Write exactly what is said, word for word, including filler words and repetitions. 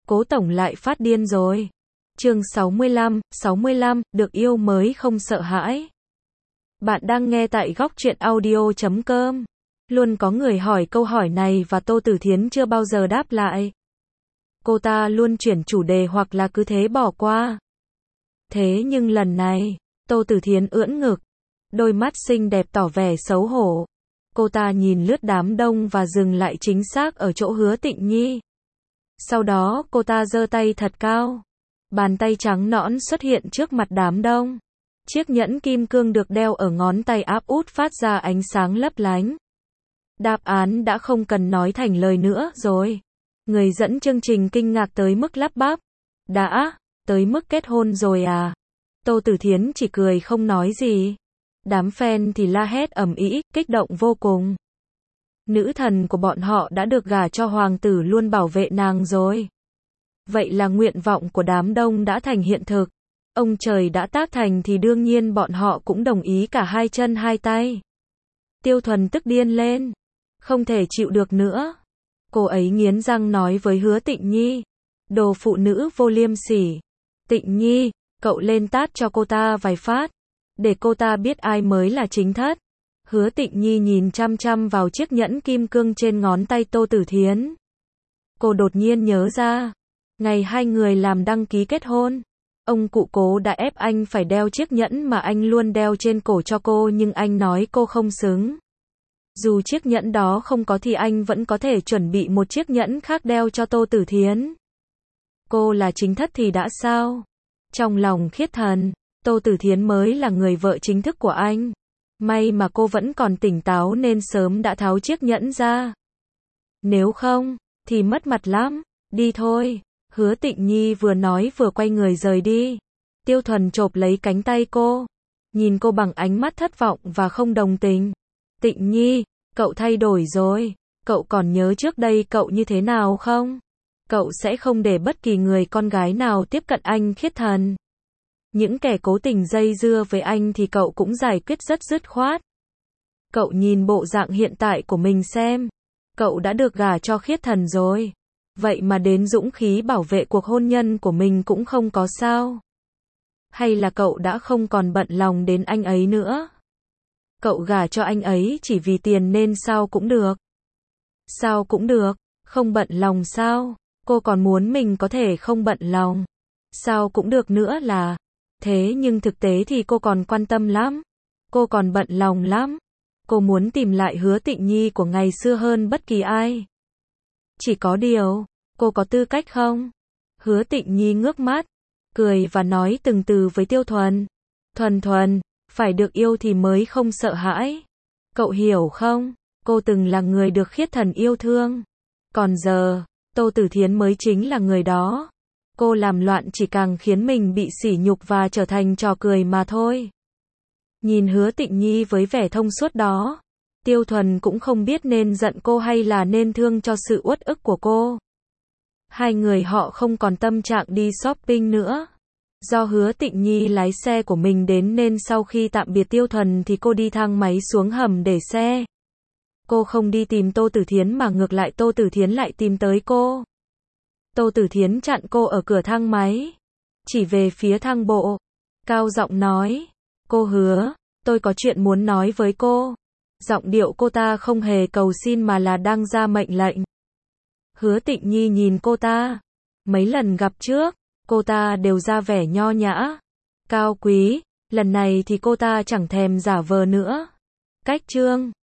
Cố tổng lại phát điên rồi. Chương sáu mươi lăm, sáu mươi lăm, được yêu mới không sợ hãi. Bạn đang nghe tại góc truyện audio chấm com. Luôn có người hỏi câu hỏi này và Tô Tử Thiến chưa bao giờ đáp lại. Cô ta luôn chuyển chủ đề hoặc là cứ thế bỏ qua. Thế nhưng lần này, Tô Tử Thiến ưỡn ngực, đôi mắt xinh đẹp tỏ vẻ xấu hổ. Cô ta nhìn lướt đám đông và dừng lại chính xác ở chỗ Hứa Tịnh Nhi. Sau đó cô ta giơ tay thật cao. Bàn tay trắng nõn xuất hiện trước mặt đám đông. Chiếc nhẫn kim cương được đeo ở ngón tay áp út phát ra ánh sáng lấp lánh. Đáp án đã không cần nói thành lời nữa rồi. Người dẫn chương trình kinh ngạc tới mức lắp bắp. Đã, tới mức kết hôn rồi à? Tô Tử Thiến chỉ cười không nói gì. Đám fan thì la hét ầm ĩ, kích động vô cùng. Nữ thần của bọn họ đã được gả cho hoàng tử luôn bảo vệ nàng rồi. Vậy là nguyện vọng của đám đông đã thành hiện thực. Ông trời đã tác thành thì đương nhiên bọn họ cũng đồng ý cả hai chân hai tay. Tiêu Thuần tức điên lên. Không thể chịu được nữa. Cô ấy nghiến răng nói với Hứa Tịnh Nhi. Đồ phụ nữ vô liêm sỉ. Tịnh Nhi, cậu lên tát cho cô ta vài phát. Để cô ta biết ai mới là chính thất. Hứa Tịnh Nhi nhìn chăm chăm vào chiếc nhẫn kim cương trên ngón tay Tô Tử Thiến. Cô đột nhiên nhớ ra. Ngày hai người làm đăng ký kết hôn. Ông cụ Cố đã ép anh phải đeo chiếc nhẫn mà anh luôn đeo trên cổ cho cô, nhưng anh nói cô không xứng. Dù chiếc nhẫn đó không có thì anh vẫn có thể chuẩn bị một chiếc nhẫn khác đeo cho Tô Tử Thiến. Cô là chính thất thì đã sao? Trong lòng Khiết Thần, Tô Tử Thiến mới là người vợ chính thức của anh. May mà cô vẫn còn tỉnh táo nên sớm đã tháo chiếc nhẫn ra. Nếu không, thì mất mặt lắm. Đi thôi. Hứa Tịnh Nhi vừa nói vừa quay người rời đi. Tiêu Thuần chộp lấy cánh tay cô. Nhìn cô bằng ánh mắt thất vọng và không đồng tình. Tịnh Nhi, cậu thay đổi rồi. Cậu còn nhớ trước đây cậu như thế nào không? Cậu sẽ không để bất kỳ người con gái nào tiếp cận anh. Khiết Thần. Những kẻ cố tình dây dưa với anh thì cậu cũng giải quyết rất dứt khoát. Cậu nhìn bộ dạng hiện tại của mình xem. Cậu đã được gả cho Khiết Thần rồi. Vậy mà đến dũng khí bảo vệ cuộc hôn nhân của mình cũng không có sao? Hay là cậu đã không còn bận lòng đến anh ấy nữa? Cậu gả cho anh ấy chỉ vì tiền nên sao cũng được? Sao cũng được? Không bận lòng sao? Cô còn muốn mình có thể không bận lòng? Sao cũng được nữa là? Thế nhưng thực tế thì cô còn quan tâm lắm. Cô còn bận lòng lắm. Cô muốn tìm lại Hứa Tịnh Nhi của ngày xưa hơn bất kỳ ai. Chỉ có điều, cô có tư cách không? Hứa Tịnh Nhi ngước mắt, cười và nói từng từ với Tiêu Thuần. Thuần Thuần, phải được yêu thì mới không sợ hãi. Cậu hiểu không? Cô từng là người được Khiết Thần yêu thương. Còn giờ, Tô Tử Thiến mới chính là người đó. Cô làm loạn chỉ càng khiến mình bị sỉ nhục và trở thành trò cười mà thôi. Nhìn Hứa Tịnh Nhi với vẻ thông suốt đó, Tiêu Thuần cũng không biết nên giận cô hay là nên thương cho sự uất ức của cô. Hai người họ không còn tâm trạng đi shopping nữa. Do Hứa Tịnh Nhi lái xe của mình đến nên sau khi tạm biệt Tiêu Thuần thì cô đi thang máy xuống hầm để xe. Cô không đi tìm Tô Tử Thiến mà ngược lại Tô Tử Thiến lại tìm tới cô. Tô Tử Thiến chặn cô ở cửa thang máy. Chỉ về phía thang bộ. Cao giọng nói. Cô Hứa, tôi có chuyện muốn nói với cô. Giọng điệu cô ta không hề cầu xin mà là đang ra mệnh lệnh. Hứa Tịnh Nhi nhìn cô ta. Mấy lần gặp trước, cô ta đều ra vẻ nho nhã, cao quý. Lần này thì cô ta chẳng thèm giả vờ nữa. Cách chương.